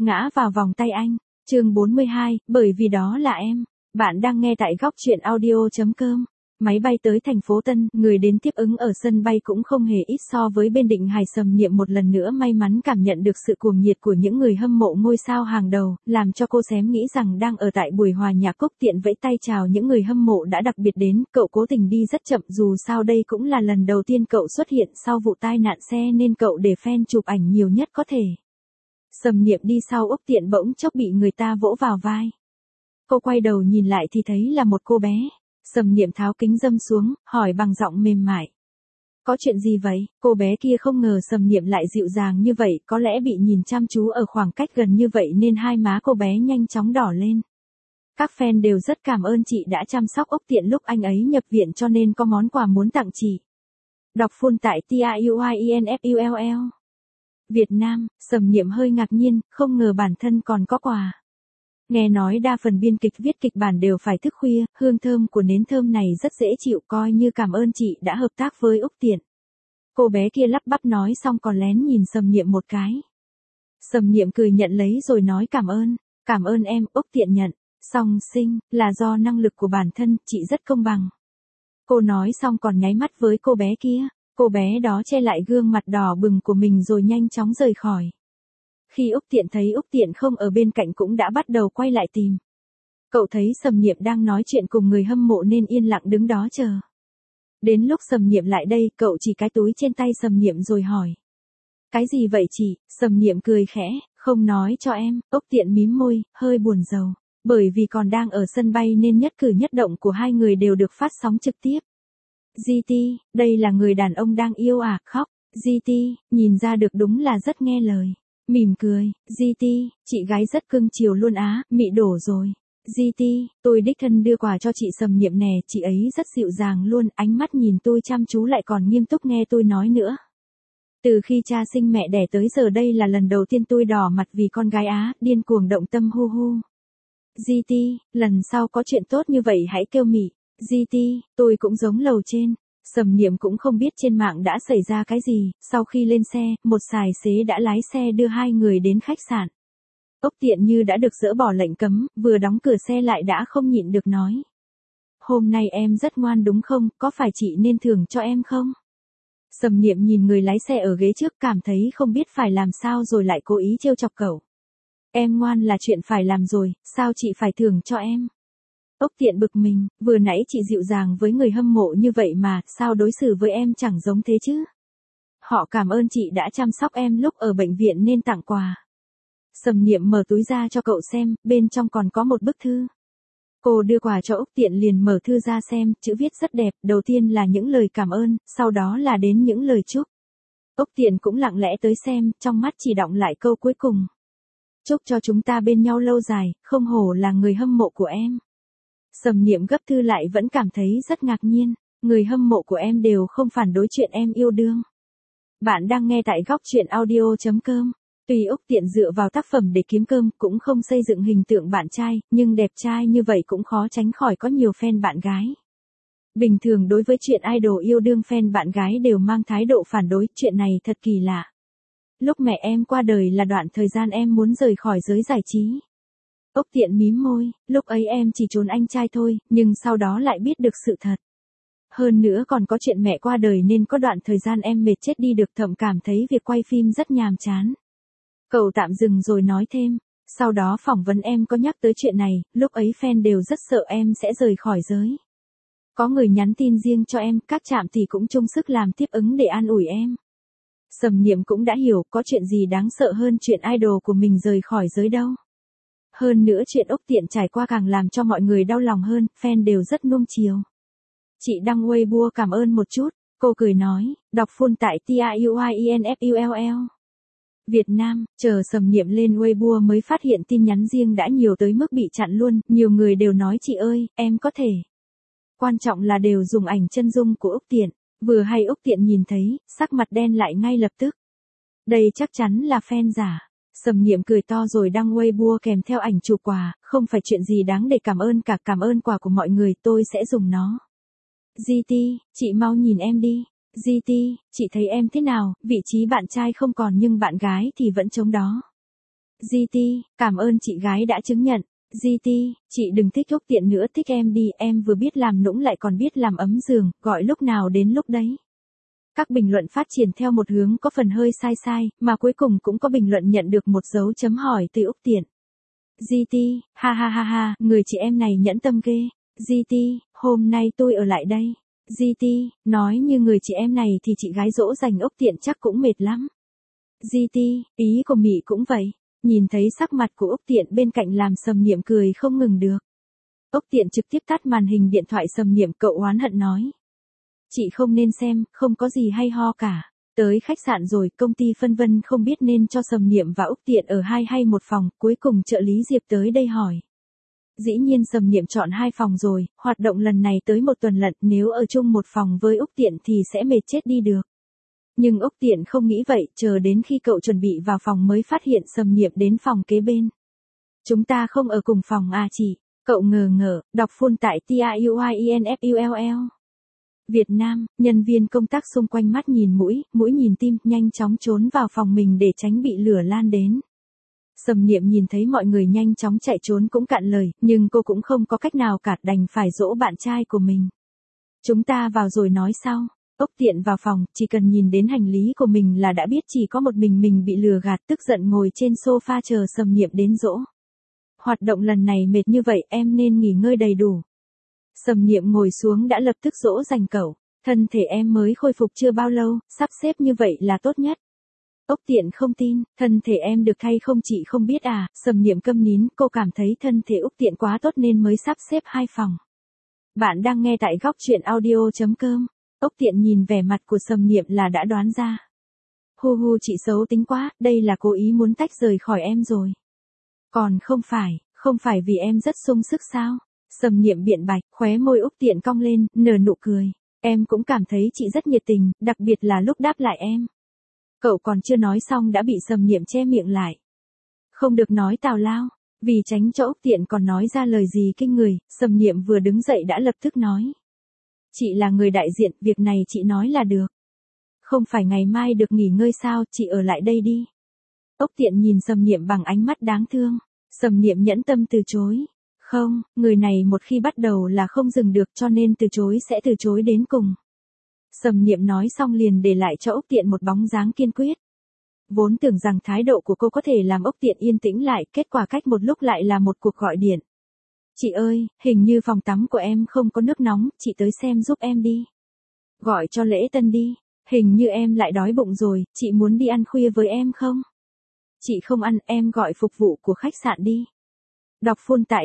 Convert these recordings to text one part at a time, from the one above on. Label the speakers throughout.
Speaker 1: ngã vào vòng tay anh. Chương 42, bởi vì đó là em. Bạn đang nghe tại góc truyện audio.com. Máy bay tới thành phố Tân, người đến tiếp ứng ở sân bay cũng không hề ít so với bên Định Hải. Sầm Niệm một lần nữa may mắn cảm nhận được sự cuồng nhiệt của những người hâm mộ ngôi sao hàng đầu, làm cho cô xém nghĩ rằng đang ở tại buổi hòa nhạc. Cúc tiện vẫy tay chào những người hâm mộ đã đặc biệt đến, cậu cố tình đi rất chậm dù sao đây cũng là lần đầu tiên cậu xuất hiện sau vụ tai nạn xe nên cậu để fan chụp ảnh nhiều nhất có thể. Sầm Niệm đi sau Úc Tiện bỗng chốc bị người ta vỗ vào vai. Cô quay đầu nhìn lại thì thấy là một cô bé. Sầm Niệm tháo kính râm xuống, hỏi bằng giọng mềm mại. Có chuyện gì vậy? Cô bé kia không ngờ Sầm Niệm lại dịu dàng như vậy, có lẽ bị nhìn chăm chú ở khoảng cách gần như vậy nên hai má cô bé nhanh chóng đỏ lên. Các fan đều rất cảm ơn chị đã chăm sóc Úc Tiện lúc anh ấy nhập viện cho nên có món quà muốn tặng chị. Đọc full tại TIUINFULL. Việt Nam, Sầm Niệm hơi ngạc nhiên, không ngờ bản thân còn có quà. Nghe nói đa phần biên kịch viết kịch bản đều phải thức khuya, hương thơm của nến thơm này rất dễ chịu, coi như cảm ơn chị đã hợp tác với Úc Tiện. Cô bé kia lắp bắp nói xong còn lén nhìn Sầm Niệm một cái. Sầm Niệm cười nhận lấy rồi nói cảm ơn em. Úc Tiện nhận, song sinh, là do năng lực của bản thân, chị rất công bằng. Cô nói xong còn nháy mắt với cô bé kia, cô bé đó che lại gương mặt đỏ bừng của mình rồi nhanh chóng rời khỏi. Khi Úc Tiện thấy Úc Tiện không ở bên cạnh cũng đã bắt đầu quay lại tìm. Cậu thấy Sầm Niệm đang nói chuyện cùng người hâm mộ nên yên lặng đứng đó chờ. Đến lúc Sầm Niệm lại đây, cậu chỉ cái túi trên tay Sầm Niệm rồi hỏi. Cái gì vậy chị? Sầm Niệm cười khẽ, không nói cho em. Úc Tiện mím môi, hơi buồn rầu. Bởi vì còn đang ở sân bay nên nhất cử nhất động của hai người đều được phát sóng trực tiếp. GT, đây là người đàn ông đang yêu à? Khóc. GT, nhìn ra được đúng là rất nghe lời. Mỉm cười, GT, chị gái rất cưng chiều luôn á, mị đổ rồi. GT, tôi đích thân đưa quà cho chị Sầm Niệm nè, chị ấy rất dịu dàng luôn, ánh mắt nhìn tôi chăm chú lại còn nghiêm túc nghe tôi nói nữa. Từ khi cha sinh mẹ đẻ tới giờ đây là lần đầu tiên tôi đỏ mặt vì con gái á, điên cuồng động tâm hu hu. GT, lần sau có chuyện tốt như vậy hãy kêu mị. GT, tôi cũng giống lầu trên. Sầm Niệm cũng không biết trên mạng đã xảy ra cái gì, sau khi lên xe, một tài xế đã lái xe đưa hai người đến khách sạn. Úc Tiện như đã được dỡ bỏ lệnh cấm, vừa đóng cửa xe lại đã không nhịn được nói. Hôm nay em rất ngoan đúng không, có phải chị nên thưởng cho em không? Sầm Niệm nhìn người lái xe ở ghế trước cảm thấy không biết phải làm sao rồi lại cố ý trêu chọc cậu. Em ngoan là chuyện phải làm rồi, sao chị phải thưởng cho em? Úc Tiện bực mình, vừa nãy chị dịu dàng với người hâm mộ như vậy mà, sao đối xử với em chẳng giống thế chứ? Họ cảm ơn chị đã chăm sóc em lúc ở bệnh viện nên tặng quà. Sầm Niệm mở túi ra cho cậu xem, bên trong còn có một bức thư. Cô đưa quà cho Úc Tiện liền mở thư ra xem, chữ viết rất đẹp, đầu tiên là những lời cảm ơn, sau đó là đến những lời chúc. Úc Tiện cũng lặng lẽ tới xem, trong mắt chỉ đọng lại câu cuối cùng. Chúc cho chúng ta bên nhau lâu dài, không hổ là người hâm mộ của em. Sầm Niệm gấp thư lại vẫn cảm thấy rất ngạc nhiên, người hâm mộ của em đều không phản đối chuyện em yêu đương. Bạn đang nghe tại góc truyện audio.com. Tuy Úc Tiện dựa vào tác phẩm để kiếm cơm cũng không xây dựng hình tượng bạn trai, nhưng đẹp trai như vậy cũng khó tránh khỏi có nhiều fan bạn gái. Bình thường đối với chuyện idol yêu đương fan bạn gái đều mang thái độ phản đối, chuyện này thật kỳ lạ. Lúc mẹ em qua đời là đoạn thời gian em muốn rời khỏi giới giải trí. Úc Tiện mím môi, lúc ấy em chỉ trốn anh trai thôi, nhưng sau đó lại biết được sự thật. Hơn nữa còn có chuyện mẹ qua đời nên có đoạn thời gian em mệt chết đi được, thậm cảm thấy việc quay phim rất nhàm chán. Cậu tạm dừng rồi nói thêm, sau đó phỏng vấn em có nhắc tới chuyện này, lúc ấy fan đều rất sợ em sẽ rời khỏi giới. Có người nhắn tin riêng cho em, các trạm thì cũng chung sức làm tiếp ứng để an ủi em. Sầm Niệm cũng đã hiểu có chuyện gì đáng sợ hơn chuyện idol của mình rời khỏi giới đâu. Hơn nữa chuyện Úc Tiện trải qua càng làm cho mọi người đau lòng hơn, fan đều rất nuông chiều. Chị đăng Weibo cảm ơn một chút, cô cười nói, đọc full tại TIUINFULL. Việt Nam, chờ Sầm Niệm lên Weibo mới phát hiện tin nhắn riêng đã nhiều tới mức bị chặn luôn, nhiều người đều nói chị ơi, em có thể. Quan trọng là đều dùng ảnh chân dung của Úc Tiện, vừa hay Úc Tiện nhìn thấy, sắc mặt đen lại ngay lập tức. Đây chắc chắn là fan giả. Sầm Niệm cười to rồi đăng Weibo kèm theo ảnh chụp quà, không phải chuyện gì đáng để cảm ơn cả, cảm ơn quà của mọi người, tôi sẽ dùng nó. GT, chị mau nhìn em đi. GT, chị thấy em thế nào, vị trí bạn trai không còn nhưng bạn gái thì vẫn chống đó. GT, cảm ơn chị gái đã chứng nhận. GT, chị đừng thích Úc Tiện nữa, thích em đi, em vừa biết làm nũng lại còn biết làm ấm giường, gọi lúc nào đến lúc đấy. Các bình luận phát triển theo một hướng có phần hơi sai sai, mà cuối cùng cũng có bình luận nhận được một dấu chấm hỏi từ Úc Tiện. GT, ha ha ha ha, người chị em này nhẫn tâm ghê. GT, hôm nay tôi ở lại đây. GT, nói như người chị em này thì chị gái dỗ dành Úc Tiện chắc cũng mệt lắm. GT, ý của Mỹ cũng vậy. Nhìn thấy sắc mặt của Úc Tiện bên cạnh làm Sầm Niệm cười không ngừng được. Úc Tiện trực tiếp tắt màn hình điện thoại. Sầm Niệm cậu oán hận nói. Chị không nên xem, không có gì hay ho cả. Tới khách sạn rồi, công ty phân vân không biết nên cho Sầm Niệm và Úc Tiện ở 2 hay 1 phòng, cuối cùng trợ lý Diệp tới đây hỏi. Dĩ nhiên Sầm Niệm chọn 2 phòng rồi, hoạt động lần này tới 1 tuần lận, nếu ở chung 1 phòng với Úc Tiện thì sẽ mệt chết đi được. Nhưng Úc Tiện không nghĩ vậy, chờ đến khi cậu chuẩn bị vào phòng mới phát hiện Sầm Niệm đến phòng kế bên. Chúng ta không ở cùng phòng à chị? Cậu ngờ ngợ, đọc full tại TIUIENFULL. Việt Nam, nhân viên công tác xung quanh mắt nhìn mũi, mũi nhìn tim, nhanh chóng trốn vào phòng mình để tránh bị lửa lan đến. Sầm Niệm nhìn thấy mọi người nhanh chóng chạy trốn cũng cạn lời, nhưng cô cũng không có cách nào cả, đành phải dỗ bạn trai của mình. Chúng ta vào rồi nói sau. Úc Tiện vào phòng, chỉ cần nhìn đến hành lý của mình là đã biết chỉ có một mình bị lừa gạt, tức giận ngồi trên sofa chờ Sầm Niệm đến dỗ. Hoạt động lần này mệt như vậy, em nên nghỉ ngơi đầy đủ. Sầm Niệm ngồi xuống đã lập tức dỗ dành cậu. Thân thể em mới khôi phục chưa bao lâu, sắp xếp như vậy là tốt nhất. Úc Tiện không tin, thân thể em được thay không chị không biết à? Sầm Niệm câm nín, cô cảm thấy thân thể Úc Tiện quá tốt nên mới sắp xếp 2 phòng. Bạn đang nghe tại góc truyện audio.com. Úc Tiện nhìn vẻ mặt của Sầm Niệm là đã đoán ra. Hu hu, chị xấu tính quá, đây là cố ý muốn tách rời khỏi em rồi. Còn không phải vì em rất sung sức sao? Sầm Niệm biện bạch, khóe môi Úc Tiện cong lên, nở nụ cười. Em cũng cảm thấy chị rất nhiệt tình, đặc biệt là lúc đáp lại em. Cậu còn chưa nói xong đã bị Sầm Niệm che miệng lại. Không được nói tào lao, vì tránh cho Úc Tiện còn nói ra lời gì kinh người, Sầm Niệm vừa đứng dậy đã lập tức nói. Chị là người đại diện, việc này chị nói là được. Không phải ngày mai được nghỉ ngơi sao, chị ở lại đây đi. Úc Tiện nhìn Sầm Niệm bằng ánh mắt đáng thương. Sầm Niệm nhẫn tâm từ chối. Không, người này một khi bắt đầu là không dừng được, cho nên từ chối sẽ từ chối đến cùng. Sầm Niệm nói xong liền để lại cho Úc Tiện một bóng dáng kiên quyết. Vốn tưởng rằng thái độ của cô có thể làm Úc Tiện yên tĩnh lại, kết quả cách một lúc lại là một cuộc gọi điện. Chị ơi, hình như phòng tắm của em không có nước nóng, chị tới xem giúp em đi. Gọi cho Lễ Tân đi, hình như em lại đói bụng rồi, chị muốn đi ăn khuya với em không? Chị không ăn, em gọi phục vụ của khách sạn đi. Đọc full tại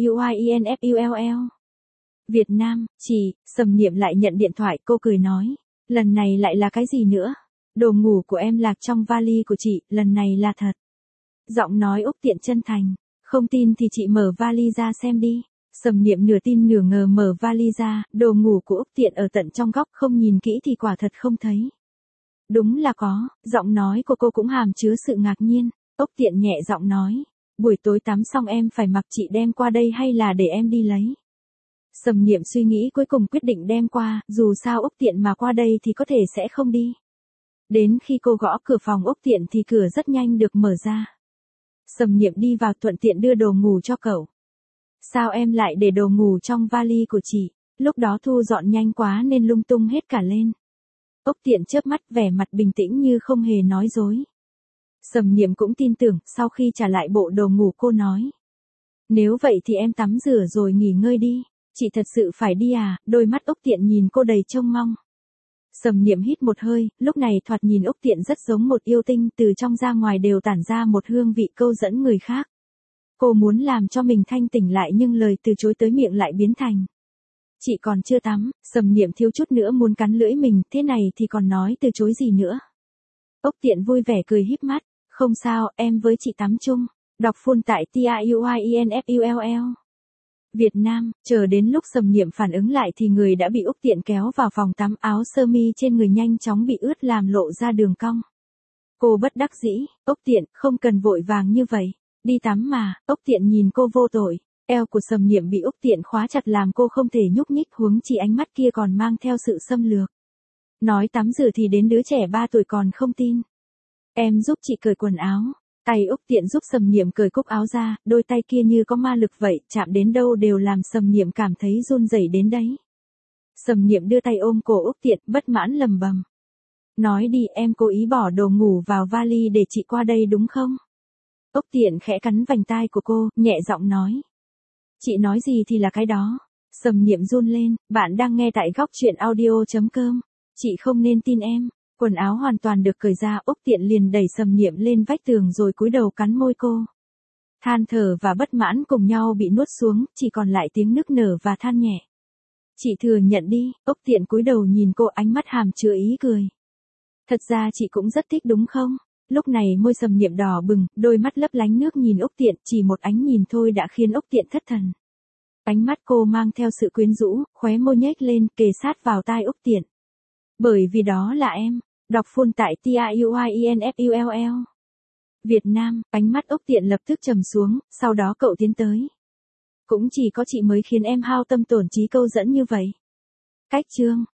Speaker 1: TIUIENFULL. Việt Nam, chị, Sầm Niệm lại nhận điện thoại, cô cười nói. Lần này lại là cái gì nữa? Đồ ngủ của em lạc trong vali của chị, lần này là thật. Giọng nói Úc Tiện chân thành. Không tin thì chị mở vali ra xem đi. Sầm Niệm nửa tin nửa ngờ mở vali ra, đồ ngủ của Úc Tiện ở tận trong góc, không nhìn kỹ thì quả thật không thấy. Đúng là có, giọng nói của cô cũng hàm chứa sự ngạc nhiên. Úc Tiện nhẹ giọng nói. Buổi tối tắm xong em phải mặc, chị đem qua đây hay là để em đi lấy? Sầm Niệm suy nghĩ cuối cùng quyết định đem qua, dù sao Úc Tiện mà qua đây thì có thể sẽ không đi. Đến khi cô gõ cửa phòng Úc Tiện thì cửa rất nhanh được mở ra. Sầm Niệm đi vào thuận tiện đưa đồ ngủ cho cậu. Sao em lại để đồ ngủ trong vali của chị? Lúc đó thu dọn nhanh quá nên lung tung hết cả lên. Úc Tiện chớp mắt, vẻ mặt bình tĩnh như không hề nói dối. Sầm Niệm cũng tin tưởng, sau khi trả lại bộ đồ ngủ cô nói. Nếu vậy thì em tắm rửa rồi nghỉ ngơi đi. Chị thật sự phải đi à? Đôi mắt Úc Tiện nhìn cô đầy trông mong. Sầm Niệm hít một hơi, lúc này thoạt nhìn Úc Tiện rất giống một yêu tinh, từ trong ra ngoài đều tản ra một hương vị câu dẫn người khác. Cô muốn làm cho mình thanh tỉnh lại nhưng lời từ chối tới miệng lại biến thành. Chị còn chưa tắm, Sầm Niệm thiếu chút nữa muốn cắn lưỡi mình, thế này thì còn nói từ chối gì nữa. Úc Tiện vui vẻ cười híp mắt, không sao, em với chị tắm chung. Đọc full tại TIUIENFULL. Việt Nam, chờ đến lúc Sầm Niệm phản ứng lại thì người đã bị Úc Tiện kéo vào phòng tắm, áo sơ mi trên người nhanh chóng bị ướt làm lộ ra đường cong. Cô bất đắc dĩ, Úc Tiện, không cần vội vàng như vậy, đi tắm mà. Úc Tiện nhìn cô vô tội, eo của Sầm Niệm bị Úc Tiện khóa chặt làm cô không thể nhúc nhích, huống chi ánh mắt kia còn mang theo sự xâm lược. Nói tắm rửa thì đến đứa trẻ 3 tuổi còn không tin. Em giúp chị cởi quần áo. Tay Úc Tiện giúp Sầm Niệm cởi cúc áo ra, đôi tay kia như có ma lực vậy, chạm đến đâu đều làm Sầm Niệm cảm thấy run rẩy đến đấy. Sầm Niệm đưa tay ôm cổ Úc Tiện, bất mãn lầm bầm. Nói đi, em cố ý bỏ đồ ngủ vào vali để chị qua đây đúng không? Úc Tiện khẽ cắn vành tai của cô, nhẹ giọng nói. Chị nói gì thì là cái đó. Sầm Niệm run lên, bạn đang nghe tại góc truyện audio.com. Chị không nên tin em. Quần áo hoàn toàn được cởi ra, Úc Tiện liền đẩy Sầm Niệm lên vách tường rồi cúi đầu cắn môi cô. Than thở và bất mãn cùng nhau bị nuốt xuống, chỉ còn lại tiếng nức nở và than nhẹ. Chị thừa nhận đi, Úc Tiện cúi đầu nhìn cô, ánh mắt hàm chứa ý cười. Thật ra chị cũng rất thích đúng không? Lúc này môi Sầm Niệm đỏ bừng, đôi mắt lấp lánh nước nhìn Úc Tiện, chỉ một ánh nhìn thôi đã khiến Úc Tiện thất thần. Ánh mắt cô mang theo sự quyến rũ, khóe môi nhếch lên, kề sát vào tai Úc Tiện. Bởi vì đó là em. Đọc full tại TIUIENFULL. Việt Nam, ánh mắt Úc Tiện lập tức trầm xuống, sau đó cậu tiến tới. Cũng chỉ có chị mới khiến em hao tâm tổn trí câu dẫn như vậy. Cách chương.